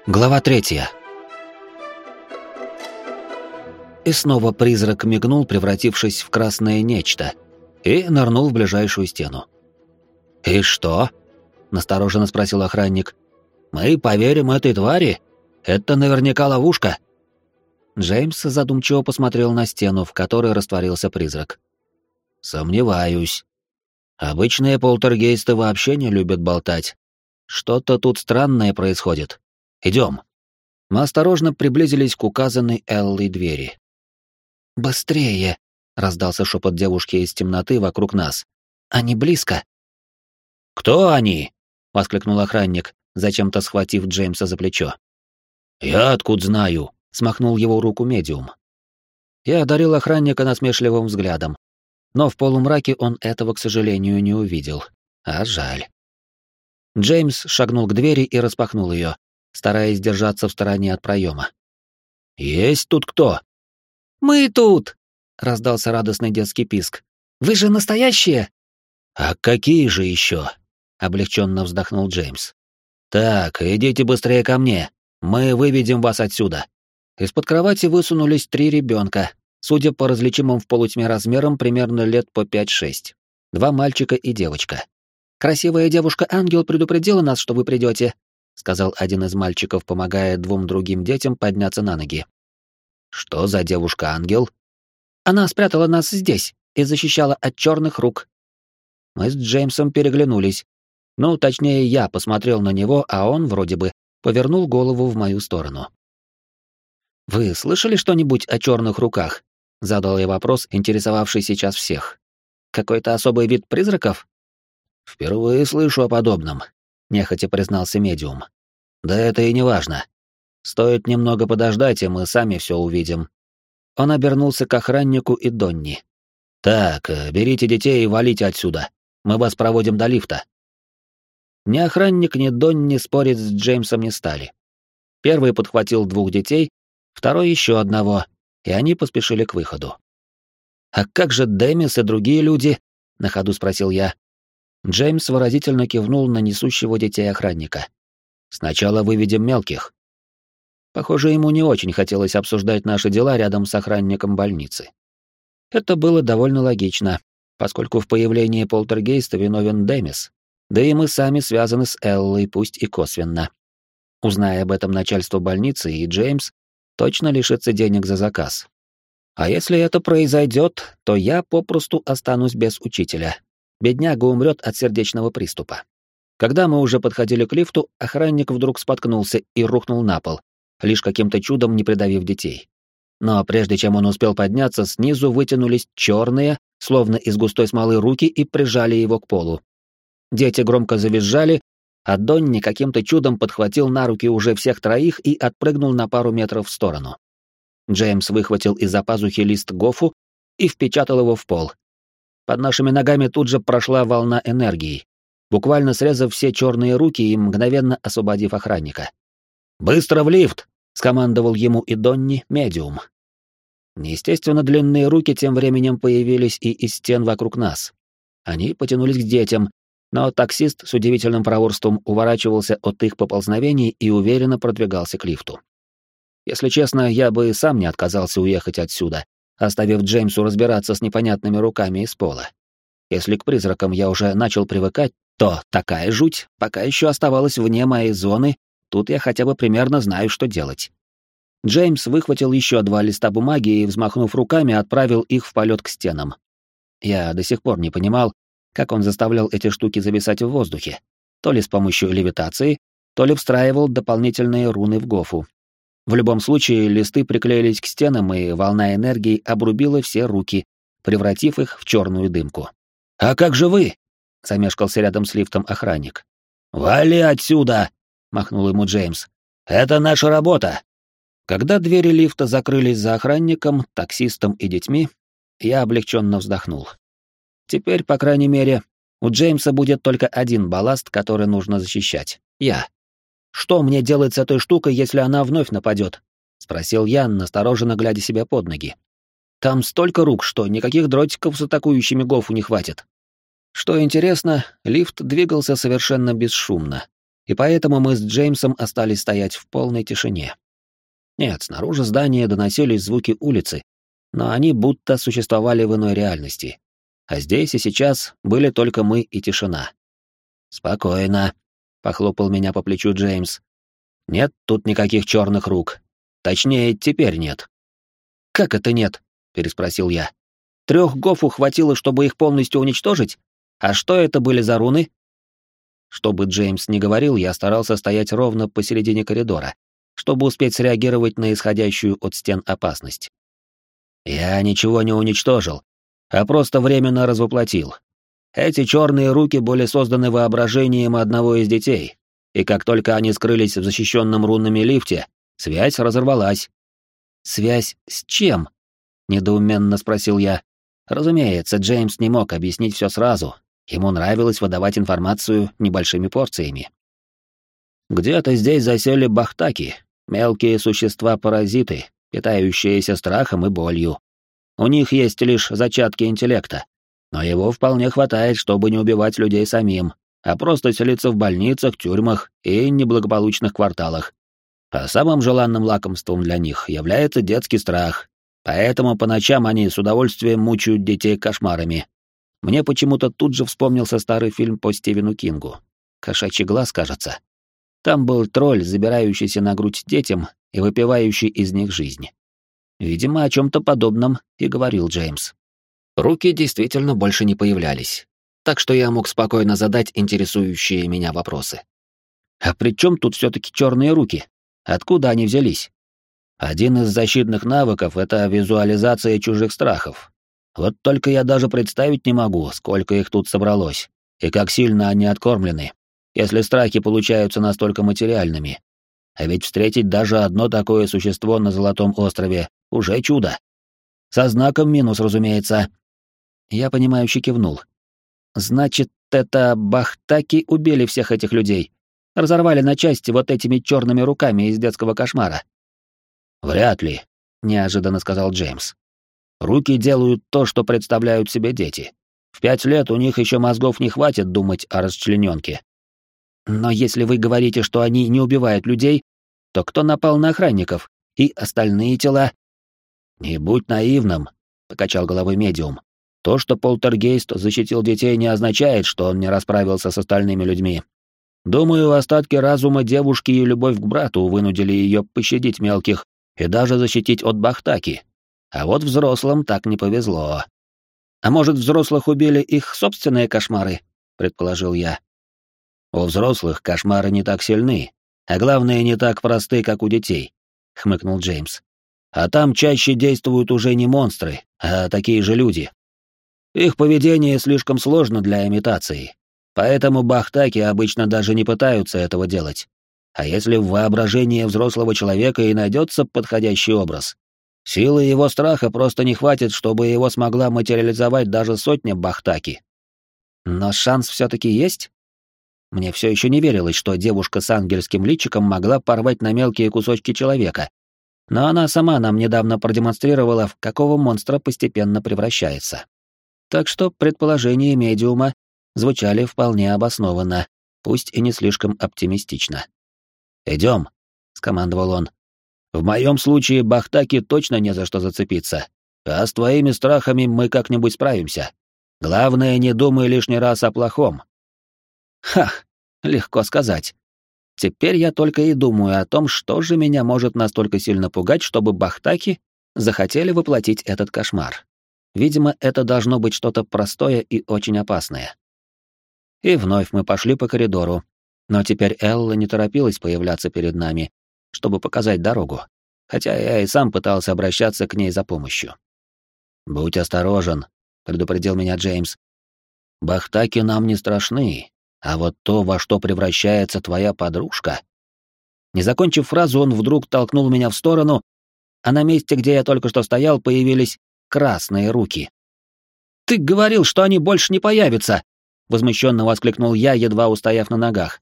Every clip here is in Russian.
Глава 3. И снова призрак мигнул, превратившись в красное нечто, и нырнул в ближайшую стену. «И что?» — настороженно спросил охранник. «Мы поверим этой твари? Это наверняка ловушка». Джеймс задумчиво посмотрел на стену, в которой растворился призрак. «Сомневаюсь. Обычные полтергейсты вообще не любят болтать. Что-то тут странное происходит. Идем». Мы осторожно приблизились к указанной Эллой двери. «Быстрее!» — раздался шепот девушки из темноты вокруг нас. «Они близко!» «Кто они?» — воскликнул охранник, зачем-то схватив Джеймса за плечо. «Я откуда знаю?» — смахнул его руку медиум. Я одарил охранника насмешливым взглядом, но в полумраке он этого, к сожалению, не увидел. А жаль. Джеймс шагнул к двери и распахнул ее, стараясь держаться в стороне от проема. «Есть тут кто?» «Мы тут!» — раздался радостный детский писк. «Вы же настоящие!» «А какие же еще?» — облегченно вздохнул Джеймс. «Так, идите быстрее ко мне. Мы выведем вас отсюда». Из-под кровати высунулись 3 ребенка, судя по различимым в полутьме размерам, примерно лет по 5-6. 2 мальчика и девочка. «Красивая девушка-ангел предупредила нас, что вы придете», — сказал один из мальчиков, помогая 2 другим детям подняться на ноги. «Что за девушка-ангел?» «Она спрятала нас здесь и защищала от черных рук». Мы с Джеймсом переглянулись. Ну, точнее, я посмотрел на него, а он, вроде бы, повернул голову в мою сторону. «Вы слышали что-нибудь о черных руках?» — задал я вопрос, интересовавший сейчас всех. «Какой-то особый вид призраков?» «Впервые слышу о подобном», — нехотя признался медиум. «Да это и не важно. Стоит немного подождать, и мы сами все увидим». Он обернулся к охраннику и Донни. «Так, берите детей и валите отсюда. Мы вас проводим до лифта». Ни охранник, ни Донни спорить с Джеймсом не стали. Первый подхватил 2 детей, второй еще одного, и они поспешили к выходу. «А как же Демис и другие люди?» — на ходу спросил я. Джеймс выразительно кивнул на несущего детей охранника. «Сначала выведем мелких». Похоже, ему не очень хотелось обсуждать наши дела рядом с охранником больницы. Это было довольно логично, поскольку в появлении полтергейста виновен Демис, да и мы сами связаны с Эллой, пусть и косвенно. Узная об этом начальство больницы, и Джеймс точно лишится денег за заказ. А если это произойдет, то я попросту останусь без учителя. Бедняга умрет от сердечного приступа. Когда мы уже подходили к лифту, охранник вдруг споткнулся и рухнул на пол, лишь каким-то чудом не придавив детей. Но прежде чем он успел подняться, снизу вытянулись черные, словно из густой смолы, руки и прижали его к полу. Дети громко завизжали, а Донни каким-то чудом подхватил на руки уже всех 3 и отпрыгнул на пару метров в сторону. Джеймс выхватил из-за пазухи лист гофу и впечатал его в пол. Под нашими ногами тут же прошла волна энергии, буквально срезав все черные руки и мгновенно освободив охранника. «Быстро в лифт!» — скомандовал ему и Донни, медиум. Неестественно длинные руки тем временем появились и из стен вокруг нас. Они потянулись к детям, но таксист с удивительным проворством уворачивался от их поползновений и уверенно продвигался к лифту. Если честно, я бы сам не отказался уехать отсюда, оставив Джеймсу разбираться с непонятными руками из пола. Если к призракам я уже начал привыкать, то такая жуть пока еще оставалась вне моей зоны, тут я хотя бы примерно знаю, что делать. Джеймс выхватил еще 2 листа бумаги и, взмахнув руками, отправил их в полет к стенам. Я до сих пор не понимал, как он заставлял эти штуки зависать в воздухе, то ли с помощью левитации, то ли встраивал дополнительные руны в гофу. В любом случае, листы приклеились к стенам, и волна энергии обрубила все руки, превратив их в черную дымку. «А как же вы?» — замешкался рядом с лифтом охранник. «Вали отсюда!» — махнул ему Джеймс. «Это наша работа!» Когда двери лифта закрылись за охранником, таксистом и детьми, я облегченно вздохнул. Теперь, по крайней мере, у Джеймса будет только один балласт, который нужно защищать — я. «Что мне делать с этой штукой, если она вновь нападет?» — спросил я, настороженно глядя себе под ноги. «Там столько рук, что никаких дротиков с атакующими гофу не хватит». Что интересно, лифт двигался совершенно бесшумно. и поэтому мы с Джеймсом остались стоять в полной тишине. Нет, снаружи здания доносились звуки улицы, но они будто существовали в иной реальности. А здесь и сейчас были только мы и тишина. «Спокойно», — похлопал меня по плечу Джеймс. «Нет тут никаких черных рук. Точнее, теперь нет». «Как это нет?» — переспросил я. 3 гофу хватило, чтобы их полностью уничтожить? А что это были за руны?» Чтобы Джеймс не говорил, я старался стоять ровно посередине коридора, чтобы успеть среагировать на исходящую от стен опасность. «Я ничего не уничтожил, а просто временно развоплотил. Эти черные руки были созданы воображением одного из детей, и как только они скрылись в защищенном рунами лифте, связь разорвалась». «Связь с чем?» — недоуменно спросил я. Разумеется, Джеймс не мог объяснить все сразу. Ему нравилось выдавать информацию небольшими порциями. «Где-то здесь засели бахтаки, мелкие существа-паразиты, питающиеся страхом и болью. У них есть лишь зачатки интеллекта, но его вполне хватает, чтобы не убивать людей самим, а просто селиться в больницах, тюрьмах и неблагополучных кварталах. А самым желанным лакомством для них является детский страх, поэтому по ночам они с удовольствием мучают детей кошмарами. Мне почему-то тут же вспомнился старый фильм по Стивену Кингу. «Кошачий глаз», кажется. Там был тролль, забирающийся на грудь детям и выпивающий из них жизнь. Видимо, о чем-то подобном и говорил Джеймс. Руки действительно больше не появлялись, так что я мог спокойно задать интересующие меня вопросы. А при чем тут все-таки черные руки? Откуда они взялись? Один из защитных навыков — это визуализация чужих страхов. Вот только я даже представить не могу, сколько их тут собралось, и как сильно они откормлены, если страхи получаются настолько материальными. А ведь встретить даже одно такое существо на Золотом острове — уже чудо. Со знаком минус, разумеется. Я понимающе кивнул. Значит, это бахтаки убили всех этих людей? Разорвали на части вот этими черными руками из детского кошмара? «Вряд ли», — неожиданно сказал Джеймс. «Руки делают то, что представляют себе дети. В 5 лет у них еще мозгов не хватит думать о расчлененке». «Но если вы говорите, что они не убивают людей, то кто напал на охранников? И остальные тела?» «Не будь наивным», — покачал головой медиум. «То, что полтергейст защитил детей, не означает, что он не расправился с остальными людьми. Думаю, остатки разума девушки и любовь к брату вынудили ее пощадить мелких и даже защитить от бахтаки. А вот взрослым так не повезло». «А может, взрослых убили их собственные кошмары?» — предположил я. «У взрослых кошмары не так сильны, а главное, не так просты, как у детей», — хмыкнул Джеймс. «А там чаще действуют уже не монстры, а такие же люди. Их поведение слишком сложно для имитации, поэтому бахтаки обычно даже не пытаются этого делать. А если в воображении взрослого человека и найдется подходящий образ, силы его страха просто не хватит, чтобы его смогла материализовать даже сотня бахтаки. Но шанс все-таки есть? Мне все еще не верилось, что девушка с ангельским личиком могла порвать на мелкие кусочки человека. Но она сама нам недавно продемонстрировала, в какого монстра постепенно превращается. Так что предположения медиума звучали вполне обоснованно, пусть и не слишком оптимистично. «Идем», — скомандовал он. «В моем случае бахтаки точно не за что зацепиться, а с твоими страхами мы как-нибудь справимся. Главное, не думай лишний раз о плохом». Ха, легко сказать. Теперь я только и думаю о том, что же меня может настолько сильно пугать, чтобы бахтаки захотели воплотить этот кошмар. Видимо, это должно быть что-то простое и очень опасное. И вновь мы пошли по коридору, но теперь Элла не торопилась появляться перед нами, чтобы показать дорогу, хотя я и сам пытался обращаться к ней за помощью. «Будь осторожен», — предупредил меня Джеймс. «Бахтаки нам не страшны, а вот то, во что превращается твоя подружка...» Не закончив фразу, он вдруг толкнул меня в сторону, а на месте, где я только что стоял, появились красные руки. «Ты говорил, что они больше не появятся!» — возмущенно воскликнул я, едва устояв на ногах.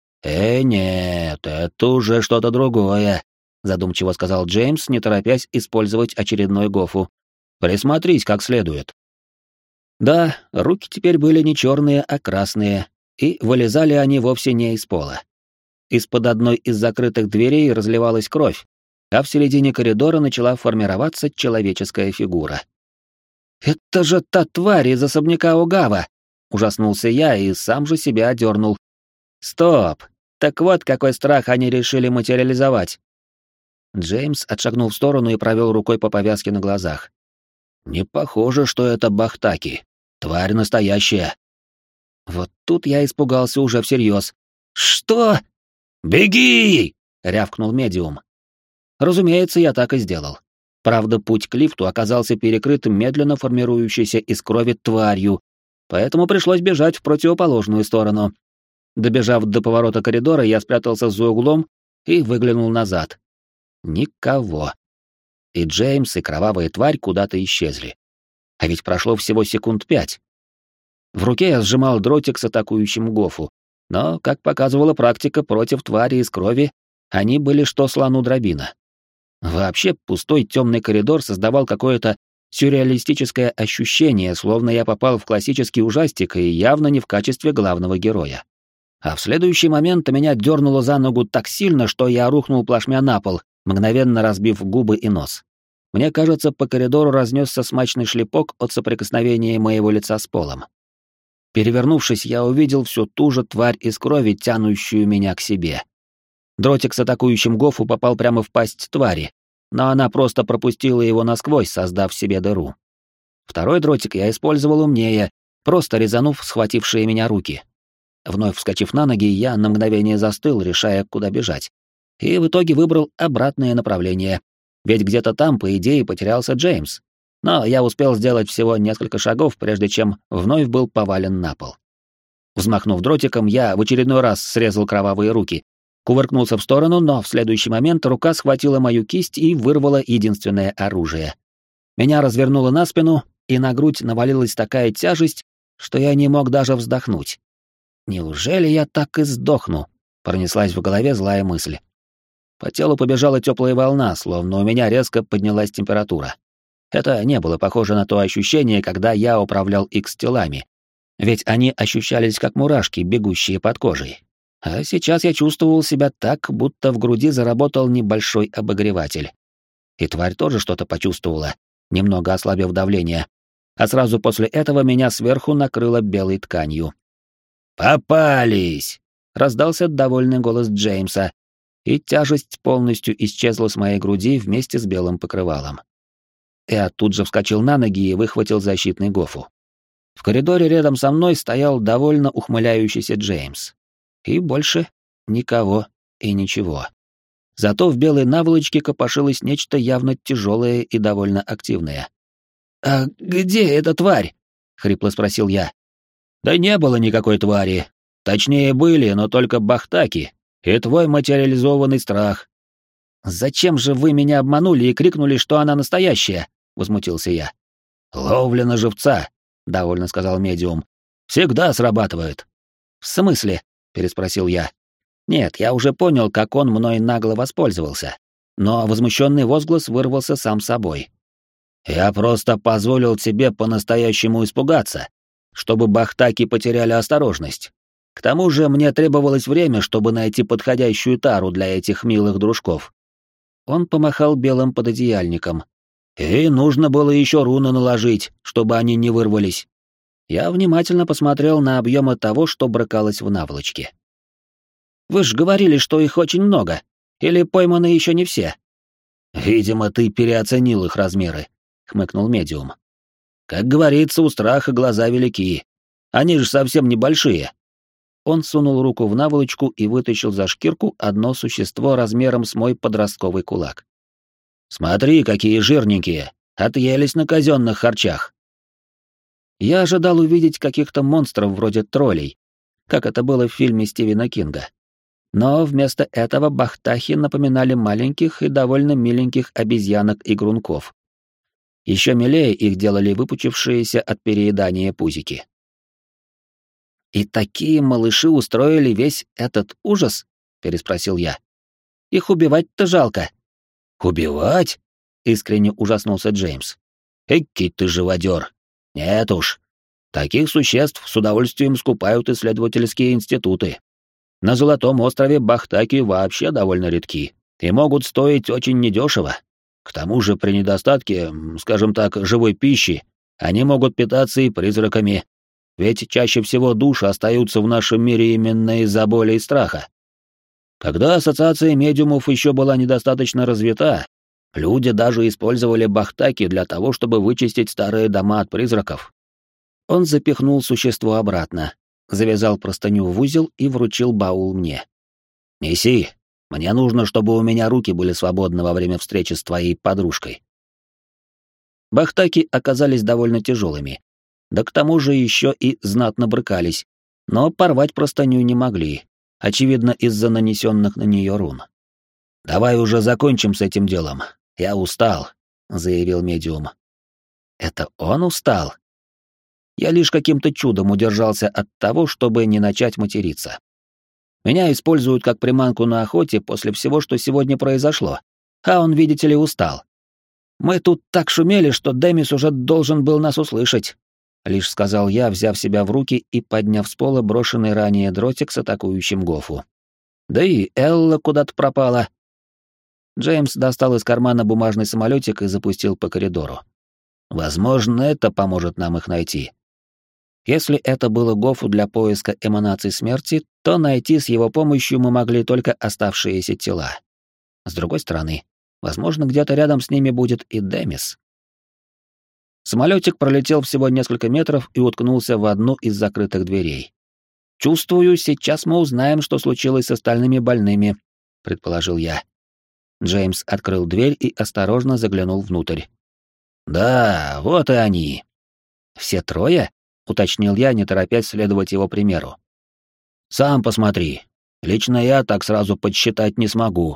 Нет, это уже что-то другое», — задумчиво сказал Джеймс, не торопясь использовать очередной гофу. «Присмотрись как следует». Да, руки теперь были не черные, а красные, и вылезали они вовсе не из пола. из-под одной из закрытых дверей разливалась кровь, а в середине коридора начала формироваться человеческая фигура. «Это же та тварь из особняка Огава!» — ужаснулся я и сам же себя одернул. «Стоп! Так вот какой страх они решили материализовать!» Джеймс отшагнул в сторону и провел рукой по повязке на глазах. «Не похоже, что это Бахтаки. Тварь настоящая». Вот тут я испугался уже всерьез. «Что?» «Беги!» — рявкнул медиум. Разумеется, я так и сделал. Правда, путь к лифту оказался перекрыт медленно формирующейся из крови тварью, поэтому пришлось бежать в противоположную сторону. Добежав до поворота коридора, я спрятался за углом и выглянул назад. Никого. И Джеймс, и кровавая тварь куда-то исчезли. А ведь прошло всего секунд 5. В руке я сжимал дротик с атакующим Гофу, но, как показывала практика, против твари из крови они были что слону дробина. Вообще, пустой темный коридор создавал какое-то сюрреалистическое ощущение, словно я попал в классический ужастик и явно не в качестве главного героя. А в следующий момент меня дернуло за ногу так сильно, что я рухнул плашмя на пол, мгновенно разбив губы и нос. Мне кажется, по коридору разнесся смачный шлепок от соприкосновения моего лица с полом. Перевернувшись, я увидел всю ту же тварь из крови, тянущую меня к себе. Дротик с атакующим Гофу попал прямо в пасть твари, но она просто пропустила его насквозь, создав себе дыру. Второй дротик я использовал умнее, просто резанув схватившие меня руки. Вновь вскочив на ноги, я на мгновение застыл, решая, куда бежать. И в итоге выбрал обратное направление, ведь где-то там, по идее, потерялся Джеймс. Но я успел сделать всего несколько шагов, прежде чем вновь был повален на пол. Взмахнув дротиком, я в очередной раз срезал кровавые руки, кувыркнулся в сторону, но в следующий момент рука схватила мою кисть и вырвала единственное оружие. Меня развернуло на спину, и на грудь навалилась такая тяжесть, что я не мог даже вздохнуть. «Неужели я так и сдохну?» — пронеслась в голове злая мысль. По телу побежала теплая волна, словно у меня резко поднялась температура. Это не было похоже на то ощущение, когда я управлял X-телами, ведь они ощущались как мурашки, бегущие под кожей. А сейчас я чувствовал себя так, будто в груди заработал небольшой обогреватель. И тварь тоже что-то почувствовала, немного ослабив давление, а сразу после этого меня сверху накрыло белой тканью. «Попались!» — раздался довольный голос Джеймса, и тяжесть полностью исчезла с моей груди вместе с белым покрывалом. Я тут же вскочил на ноги и выхватил защитный Гофу. В коридоре рядом со мной стоял довольно ухмыляющийся Джеймс. И больше никого и ничего. Зато в белой наволочке копошилось нечто явно тяжелое и довольно активное. «А где эта тварь?» — хрипло спросил я. «Да не было никакой твари. Точнее, были, но только Бахтаки и твой материализованный страх». «Зачем же вы меня обманули и крикнули, что она настоящая?» — возмутился я. «Ловля на живца», — довольно сказал медиум. «Всегда срабатывает». «В смысле?» — переспросил я. Нет, я уже понял, как он мной нагло воспользовался. Но возмущенный возглас вырвался сам собой. «Я просто позволил тебе по-настоящему испугаться, чтобы Бахтаки потеряли осторожность. К тому же мне требовалось время, чтобы найти подходящую тару для этих милых дружков». Он помахал белым пододеяльником. «И нужно было еще руны наложить, чтобы они не вырвались». Я внимательно посмотрел на объемы того, что брыкалось в наволочке. «Вы ж говорили, что их очень много. Или пойманы еще не все?» «Видимо, ты переоценил их размеры», — хмыкнул медиум. «Как говорится, у страха глаза велики. Они же совсем небольшие». Он сунул руку в наволочку и вытащил за шкирку одно существо размером с мой подростковый кулак. «Смотри, какие жирненькие! Отъелись на казенных харчах!» Я ожидал увидеть каких-то монстров вроде троллей, как это было в фильме Стивена Кинга. Но вместо этого бахтахи напоминали маленьких и довольно миленьких обезьянок и грунков. Еще милее их делали выпучившиеся от переедания пузики. «И такие малыши устроили весь этот ужас?» — переспросил я. «Их убивать-то жалко». «Убивать?» — искренне ужаснулся Джеймс. «Эки ты живодер! Нет уж, таких существ с удовольствием скупают исследовательские институты. На Золотом острове бахтаки вообще довольно редки и могут стоить очень недешево. К тому же при недостатке, скажем так, живой пищи, они могут питаться и призраками, ведь чаще всего души остаются в нашем мире именно из-за боли и страха. Когда ассоциация медиумов еще была недостаточно развита, люди даже использовали бахтаки для того, чтобы вычистить старые дома от призраков. Он запихнул существо обратно, завязал простыню в узел и вручил баул мне. «Неси, мне нужно, чтобы у меня руки были свободны во время встречи с твоей подружкой». Бахтаки оказались довольно тяжелыми, да к тому же еще и знатно брыкались, но порвать простыню не могли, очевидно, из-за нанесенных на нее рун. «Давай уже закончим с этим делом. Я устал», — заявил медиум. «Это он устал?» Я лишь каким-то чудом удержался от того, чтобы не начать материться. Меня используют как приманку на охоте после всего, что сегодня произошло, а он, видите ли, устал. «Мы тут так шумели, что Демис уже должен был нас услышать», — лишь сказал я, взяв себя в руки и подняв с пола брошенный ранее дротик с атакующим Гофу. «Да и Элла куда-то пропала». Джеймс достал из кармана бумажный самолетик и запустил по коридору. «Возможно, это поможет нам их найти». Если это было Гофу для поиска эманаций смерти, то найти с его помощью мы могли только оставшиеся тела. С другой стороны, возможно, где-то рядом с ними будет и Демис. Самолетик пролетел всего несколько метров и уткнулся в одну из закрытых дверей. «Чувствую, сейчас мы узнаем, что случилось с остальными больными», — предположил я. Джеймс открыл дверь и осторожно заглянул внутрь. «Да, вот и они». «Все трое?» — уточнил я, не торопясь следовать его примеру. «Сам посмотри. Лично я так сразу подсчитать не смогу».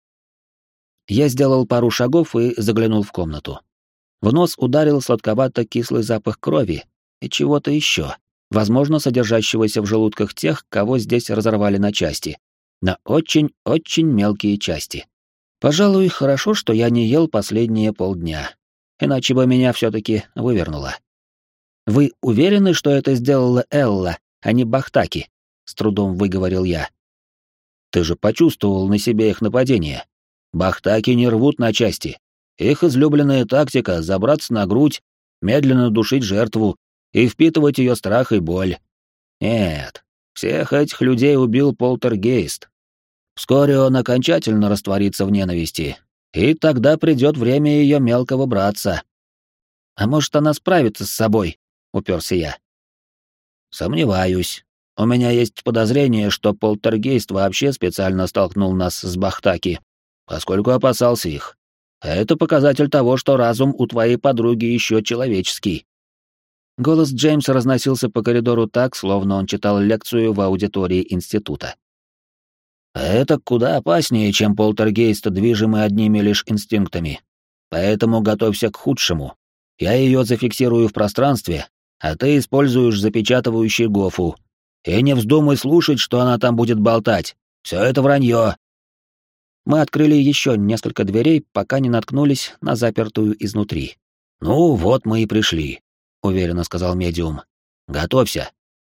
Я сделал пару шагов и заглянул в комнату. В нос ударил сладковато-кислый запах крови и чего-то еще, возможно, содержащегося в желудках тех, кого здесь разорвали на части. На очень-очень мелкие части. Пожалуй, хорошо, что я не ел последние полдня, иначе бы меня все-таки вывернуло. «Вы уверены, что это сделала Элла, а не Бахтаки?» — с трудом выговорил я. «Ты же почувствовал на себе их нападение. Бахтаки не рвут на части. Их излюбленная тактика — забраться на грудь, медленно душить жертву и впитывать ее страх и боль. Нет, всех этих людей убил полтергейст. Вскоре он окончательно растворится в ненависти, и тогда придет время ее мелкого братца. А может, она справится с собой?» — уперся я. «Сомневаюсь. У меня есть подозрение, что полтергейст вообще специально столкнул нас с Бахтаки, поскольку опасался их. Это показатель того, что разум у твоей подруги еще человеческий». Голос Джеймса разносился по коридору так, словно он читал лекцию в аудитории института. «Это куда опаснее, чем полтергейст, движимый одними лишь инстинктами. Поэтому готовься к худшему. Я ее зафиксирую в пространстве, а ты используешь запечатывающий Гофу. И не вздумай слушать, что она там будет болтать. Все это вранье». Мы открыли еще несколько дверей, пока не наткнулись на запертую изнутри. «Ну, вот мы и пришли», — уверенно сказал медиум. «Готовься».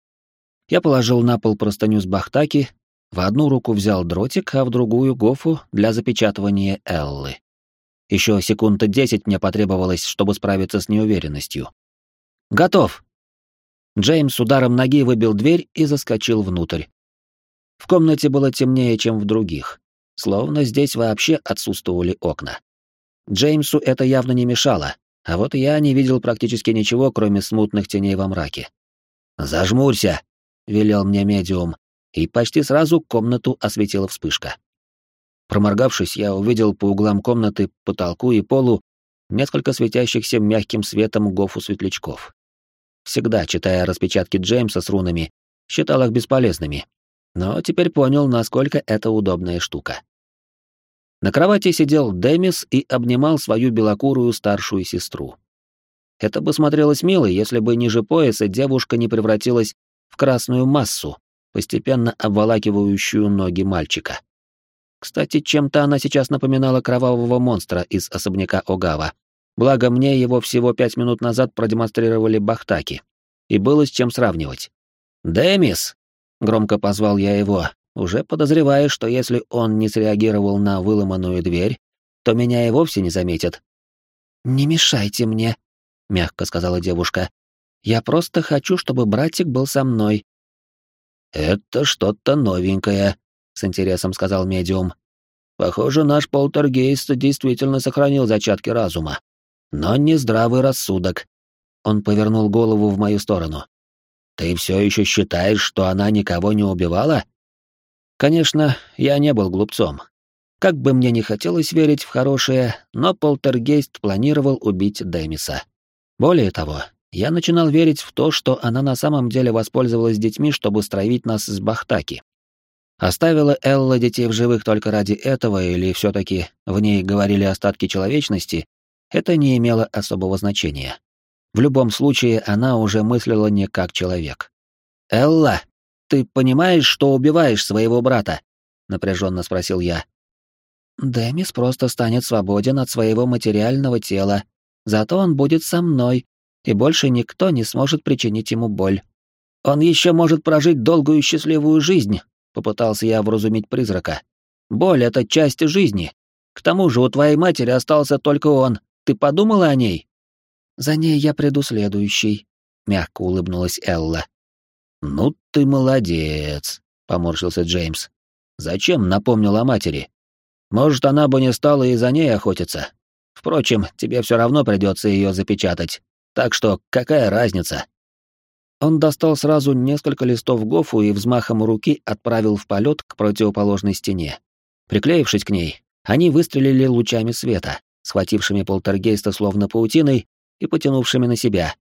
Я положил на пол простыню с Бахтаки, в одну руку взял дротик, а в другую — Гофу для запечатывания Эллы. Еще секунд 10 мне потребовалось, чтобы справиться с неуверенностью. «Готов!» Джеймс ударом ноги выбил дверь и заскочил внутрь. В комнате было темнее, чем в других, словно здесь вообще отсутствовали окна. Джеймсу это явно не мешало, а вот я не видел практически ничего, кроме смутных теней во мраке. «Зажмурься!» — велел мне медиум, и почти сразу комнату осветила вспышка. Проморгавшись, я увидел по углам комнаты, потолку и полу несколько светящихся мягким светом гофу-светлячков. Всегда, читая распечатки Джеймса с рунами, считал их бесполезными, но теперь понял, насколько это удобная штука. На кровати сидел Демис и обнимал свою белокурую старшую сестру. Это бы смотрелось мило, если бы ниже пояса девушка не превратилась в красную массу, постепенно обволакивающую ноги мальчика. Кстати, чем-то она сейчас напоминала кровавого монстра из особняка Огава. Благо мне его всего 5 минут назад продемонстрировали Бахтаки, и было с чем сравнивать. «Демис!» — громко позвал я его, уже подозревая, что если он не среагировал на выломанную дверь, то меня и вовсе не заметит. «Не мешайте мне», — мягко сказала девушка. «Я просто хочу, чтобы братик был со мной». «Это что-то новенькое», — с интересом сказал медиум. «Похоже, наш полтергейст действительно сохранил зачатки разума. Но не здравый рассудок». Он повернул голову в мою сторону. «Ты все еще считаешь, что она никого не убивала?» Конечно, я не был глупцом. Как бы мне ни хотелось верить в хорошее, но полтергейст планировал убить Демиса. Более того, я начинал верить в то, что она на самом деле воспользовалась детьми, чтобы стравить нас с Бахтаки. Оставила Элла детей в живых только ради этого, или все-таки в ней говорили остатки человечности, это не имело особого значения. В любом случае, она уже мыслила не как человек. «Элла, ты понимаешь, что убиваешь своего брата?» — напряженно спросил я. «Демис просто станет свободен от своего материального тела, зато он будет со мной, и больше никто не сможет причинить ему боль. Он еще может прожить долгую счастливую жизнь», — попытался я вразумить призрака. «Боль — это часть жизни. К тому же у твоей матери остался только он. Ты подумала о ней?» «За ней я приду следующий», — мягко улыбнулась Элла. «Ну ты молодец», — поморщился Джеймс. «Зачем напомнил о матери? Может, она бы не стала и за ней охотиться. Впрочем, тебе все равно придется ее запечатать. Так что какая разница?» Он достал сразу несколько листов гофу и взмахом руки отправил в полет к противоположной стене. Приклеившись к ней, они выстрелили лучами света, схватившими полтергейста словно паутиной и потянувшими на себя.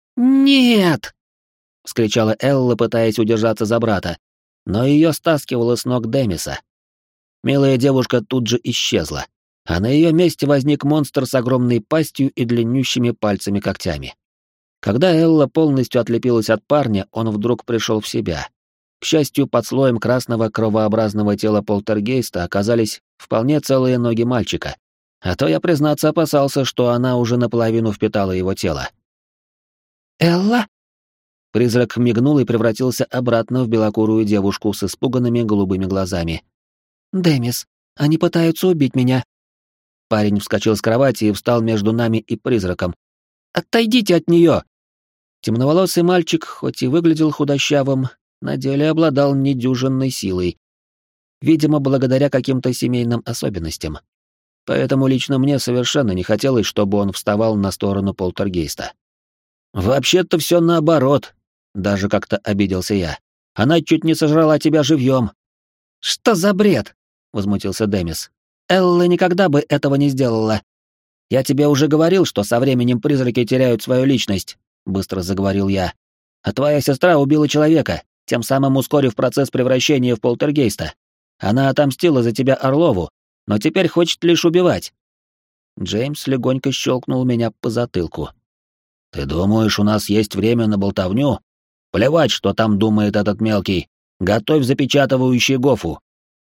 «Нет!» — вскричала Элла, пытаясь удержаться за брата, но ее стаскивало с ног Демиса. Милая девушка тут же исчезла, а на ее месте возник монстр с огромной пастью и длиннющими пальцами-когтями. Когда Элла полностью отлепилась от парня, он вдруг пришел в себя. К счастью, под слоем красного кровообразного тела полтергейста оказались вполне целые ноги мальчика, а то я, признаться, опасался, что она уже наполовину впитала его тело. «Элла?» Призрак мигнул и превратился обратно в белокурую девушку с испуганными голубыми глазами. «Демис, они пытаются убить меня». Парень вскочил с кровати и встал между нами и призраком. «Отойдите от нее!» Темноволосый мальчик, хоть и выглядел худощавым, на деле обладал недюжинной силой. Видимо, благодаря каким-то семейным особенностям. Поэтому лично мне совершенно не хотелось, чтобы он вставал на сторону полтергейста. «Вообще-то все наоборот», — даже как-то обиделся я. «Она чуть не сожрала тебя живьем». «Что за бред?» — возмутился Демис. «Элла никогда бы этого не сделала. Я тебе уже говорил, что со временем призраки теряют свою личность», — быстро заговорил я. «А твоя сестра убила человека, тем самым ускорив процесс превращения в полтергейста. Она отомстила за тебя Орлову, но теперь хочет лишь убивать». Джеймс легонько щелкнул меня по затылку. «Ты думаешь, у нас есть время на болтовню? Плевать, что там думает этот мелкий. Готовь запечатывающий гофу».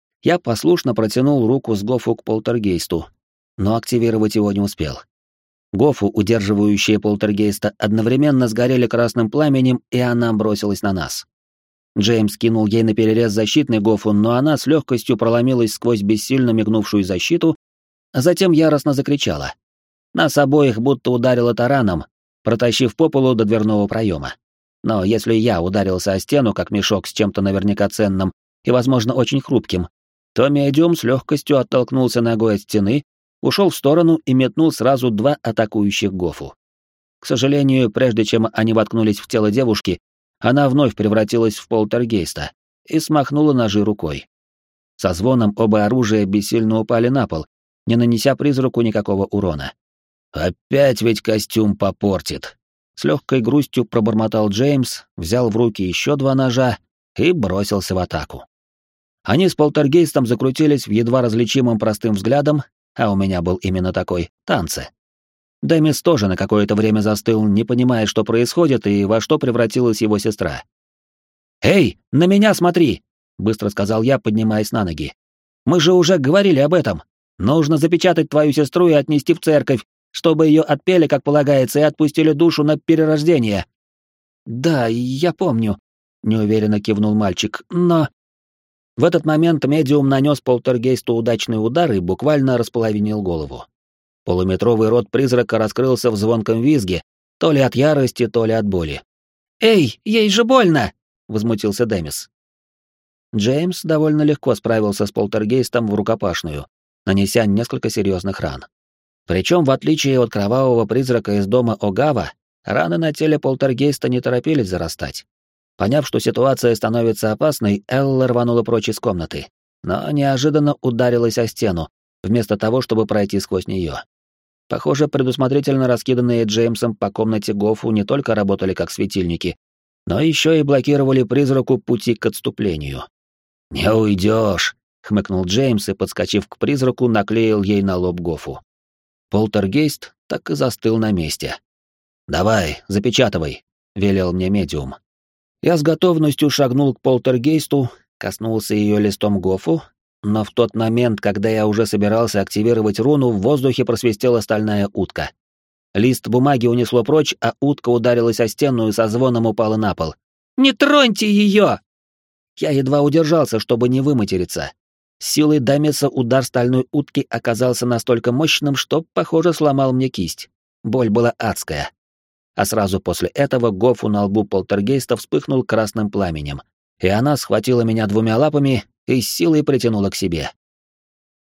Я послушно протянул руку с гофу к полтергейсту, но активировать его не успел. Гофу, удерживающие полтергейста, одновременно сгорели красным пламенем, и она бросилась на нас. Джеймс кинул ей наперерез защитный гофу, но она с легкостью проломилась сквозь бессильно мигнувшую защиту, а затем яростно закричала. Нас обоих будто ударило тараном, протащив по полу до дверного проема. Но если я ударился о стену, как мешок с чем-то наверняка ценным и, возможно, очень хрупким, то медиум с легкостью оттолкнулся ногой от стены, ушел в сторону и метнул сразу 2 атакующих гофу. К сожалению, прежде чем они воткнулись в тело девушки, она вновь превратилась в полтергейста и смахнула ножи рукой. Со звоном оба оружия бессильно упали на пол, не нанеся призраку никакого урона. «Опять ведь костюм попортит!» С легкой грустью пробормотал Джеймс, взял в руки еще 2 ножа и бросился в атаку. Они с полтергейстом закрутились в едва различимом простым взглядом, а у меня был именно такой, танце. Демис тоже на какое-то время застыл, не понимая, что происходит и во что превратилась его сестра. «Эй, на меня смотри!» — быстро сказал я, поднимаясь на ноги. «Мы же уже говорили об этом. Нужно запечатать твою сестру и отнести в церковь, чтобы ее отпели, как полагается, и отпустили душу на перерождение». «Да, я помню», — неуверенно кивнул мальчик, — «но...» В этот момент медиум нанес полтергейсту удачный удар и буквально располовинил голову. Полуметровый рот призрака раскрылся в звонком визге, то ли от ярости, то ли от боли. «Эй, ей же больно!» — возмутился Демис. Джеймс довольно легко справился с полтергейстом в рукопашную, нанеся несколько серьезных ран. Причем, в отличие от кровавого призрака из дома Огава, раны на теле полтергейста не торопились зарастать. Поняв, что ситуация становится опасной, Элла рванула прочь из комнаты, но неожиданно ударилась о стену, вместо того, чтобы пройти сквозь нее. Похоже, предусмотрительно раскиданные Джеймсом по комнате Гофу не только работали как светильники, но еще и блокировали призраку пути к отступлению. «Не уйдешь!» — хмыкнул Джеймс и, подскочив к призраку, наклеил ей на лоб Гофу. Полтергейст так и застыл на месте. «Давай, запечатывай», — велел мне медиум. Я с готовностью шагнул к полтергейсту, коснулся ее листом Гофу, но в тот момент, когда я уже собирался активировать руну, в воздухе просвистела стальная утка. Лист бумаги унесло прочь, а утка ударилась о стену и со звоном упала на пол. «Не троньте ее!» Я едва удержался, чтобы не выматериться. Силой Дамеса удар стальной утки оказался настолько мощным, что, похоже, сломал мне кисть. Боль была адская. А сразу после этого Гофу на лбу полтергейста вспыхнул красным пламенем, и она схватила меня двумя лапами и с силой притянула к себе.